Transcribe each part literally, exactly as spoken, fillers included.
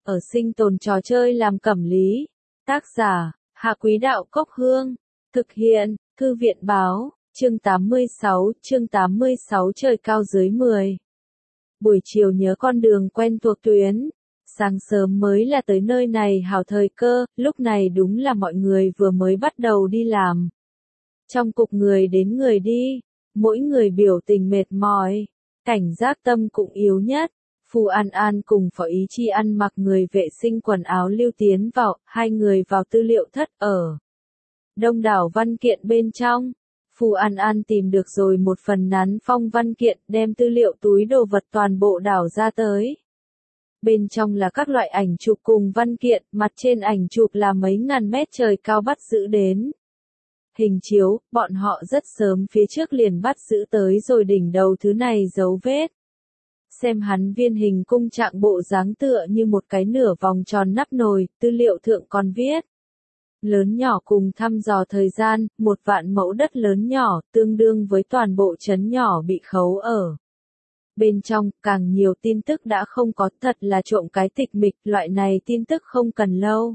ở sinh tồn trò chơi làm cẩm lý. Tác giả, Hạ Quý Đạo Cốc Hương. Thực hiện, Thư viện Báo, chương tám mươi sáu, chương tám mươi sáu trời cao dưới mười. Buổi chiều nhớ con đường quen thuộc tuyến. Sáng sớm mới là tới nơi này hảo thời cơ, lúc này đúng là mọi người vừa mới bắt đầu đi làm. Trong cục người đến người đi, mỗi người biểu tình mệt mỏi, cảnh giác tâm cũng yếu nhất. Phù An An cùng Phó Ý Chi ăn mặc người vệ sinh quần áo lưu tiến vào, hai người vào tư liệu thất ở. Đông đảo văn kiện bên trong, Phù An An tìm được rồi một phần nắn phong văn kiện, đem tư liệu túi đồ vật toàn bộ đảo ra tới. Bên trong là các loại ảnh chụp cùng văn kiện, mặt trên ảnh chụp là mấy ngàn mét trời cao bắt giữ đến. Hình chiếu, bọn họ rất sớm phía trước liền bắt giữ tới rồi đỉnh đầu thứ này dấu vết. Xem hắn viên hình cung trạng bộ dáng tựa như một cái nửa vòng tròn nắp nồi, tư liệu thượng còn viết. Lớn nhỏ cùng thăm dò thời gian, một vạn mẫu đất lớn nhỏ, tương đương với toàn bộ trấn nhỏ bị khấu ở. Bên trong, càng nhiều tin tức đã không có, thật là trộm cái tịch mịch, loại này tin tức không cần lâu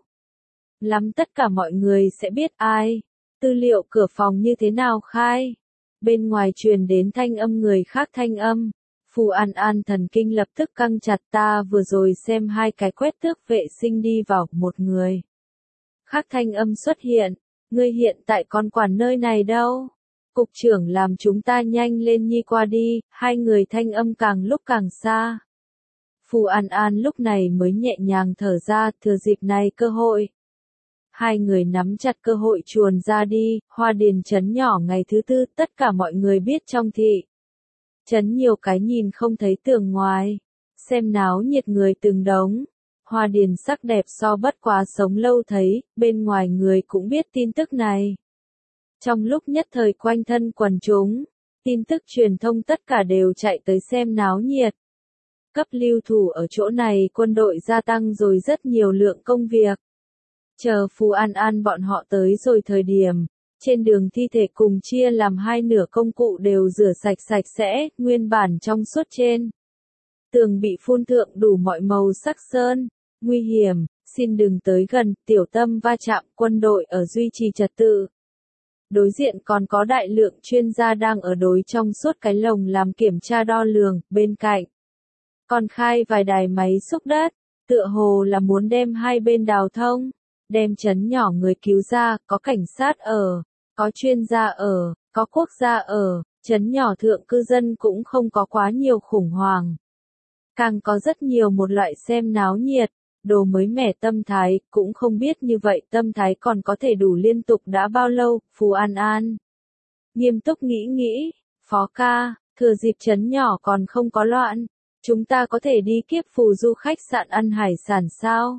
lắm tất cả mọi người sẽ biết ai. Tư liệu cửa phòng như thế nào khai. Bên ngoài truyền đến thanh âm người khác thanh âm. Phù An An thần kinh lập tức căng chặt, ta vừa rồi xem hai cái quét tước vệ sinh đi vào, một người. Khác thanh âm xuất hiện, ngươi hiện tại còn quản nơi này đâu? Cục trưởng làm chúng ta nhanh lên nhi qua đi, hai người thanh âm càng lúc càng xa. Phù An An lúc này mới nhẹ nhàng thở ra, thừa dịp này cơ hội. Hai người nắm chặt cơ hội chuồn ra đi, Hoa Điền trấn nhỏ ngày thứ tư, tất cả mọi người biết trong thị. Trấn nhiều cái nhìn không thấy tường ngoài, xem náo nhiệt người từng đống. Hoa Điền sắc đẹp so bất quá sống lâu thấy, bên ngoài người cũng biết tin tức này. Trong lúc nhất thời quanh thân quần chúng, tin tức truyền thông tất cả đều chạy tới xem náo nhiệt. Cấp lưu thủ ở chỗ này quân đội gia tăng rồi rất nhiều lượng công việc. Chờ Phù An An bọn họ tới rồi thời điểm, trên đường thi thể cùng chia làm hai nửa công cụ đều rửa sạch sạch sẽ, nguyên bản trong suốt trên. Tường bị phun thượng đủ mọi màu sắc sơn, nguy hiểm, xin đừng tới gần, tiểu tâm va chạm, quân đội ở duy trì trật tự. Đối diện còn có đại lượng chuyên gia đang ở đối trong suốt cái lồng làm kiểm tra đo lường, bên cạnh. Còn khai vài đài máy xúc đất, tựa hồ là muốn đem hai bên đào thông, đem trấn nhỏ người cứu ra, có cảnh sát ở, có chuyên gia ở, có quốc gia ở, trấn nhỏ thượng cư dân cũng không có quá nhiều khủng hoảng. Càng có rất nhiều một loại xem náo nhiệt, đồ mới mẻ tâm thái, cũng không biết như vậy tâm thái còn có thể đủ liên tục đã bao lâu. Phù An An nghiêm túc nghĩ nghĩ, Phó ca, thừa dịp trấn nhỏ còn không có loạn, chúng ta có thể đi kiếp phù du khách sạn ăn hải sản sao?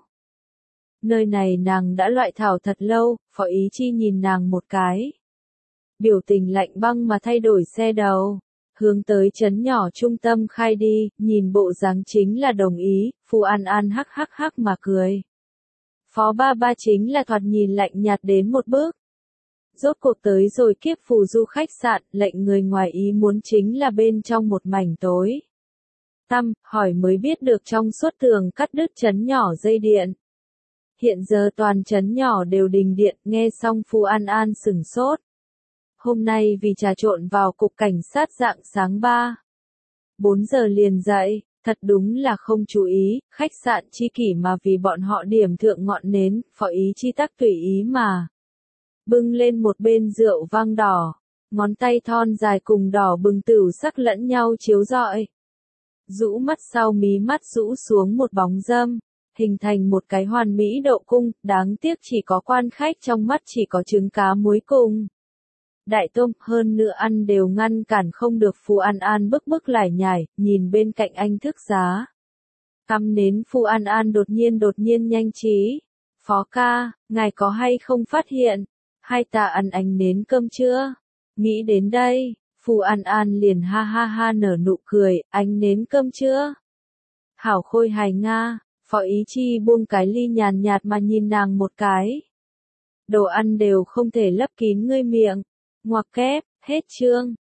Nơi này nàng đã loại thảo thật lâu, Phó Ý Chi nhìn nàng một cái. Biểu tình lạnh băng mà thay đổi xe đầu, hướng tới trấn nhỏ trung tâm khai đi, nhìn bộ dáng chính là đồng ý, Phù An An hắc hắc hắc mà cười. Phó ba ba chính là thoạt nhìn lạnh nhạt đến một bước. Rốt cuộc tới rồi kiếp phù du khách sạn, lệnh người ngoài ý muốn chính là bên trong một mảnh tối. Tăm, hỏi mới biết được trong suốt tường cắt đứt trấn nhỏ dây điện. Hiện giờ toàn trấn nhỏ đều đình điện, nghe xong Phù An An sửng sốt. Hôm nay vì trà trộn vào cục cảnh sát dạng sáng ba, bốn giờ liền dậy, thật đúng là không chú ý, khách sạn chi kỷ mà vì bọn họ điểm thượng ngọn nến, Phó Ý Chi tắc tùy ý mà. Bưng lên một bên rượu vang đỏ, ngón tay thon dài cùng đỏ bừng tửu sắc lẫn nhau chiếu rọi. Rũ mắt sau mí mắt rũ xuống một bóng dâm, hình thành một cái hoàn mỹ độ cung, đáng tiếc chỉ có quan khách trong mắt chỉ có trứng cá muối cùng đại tôm, hơn nữa ăn đều ngăn cản không được. Phù An An bức bức lải nhải, nhìn bên cạnh anh thức giá. Cắm nến. Phù An An đột nhiên đột nhiên nhanh trí. Phó ca, ngài có hay không phát hiện, hai ta ăn ánh nến cơm chưa? Nghĩ đến đây, Phù An An liền ha ha ha nở nụ cười, ánh nến cơm chưa? Hảo khôi hài Nga, Phó Ý Chi buông cái ly nhàn nhạt mà nhìn nàng một cái. Đồ ăn đều không thể lấp kín ngươi miệng. Ngoặc kép, hết chương.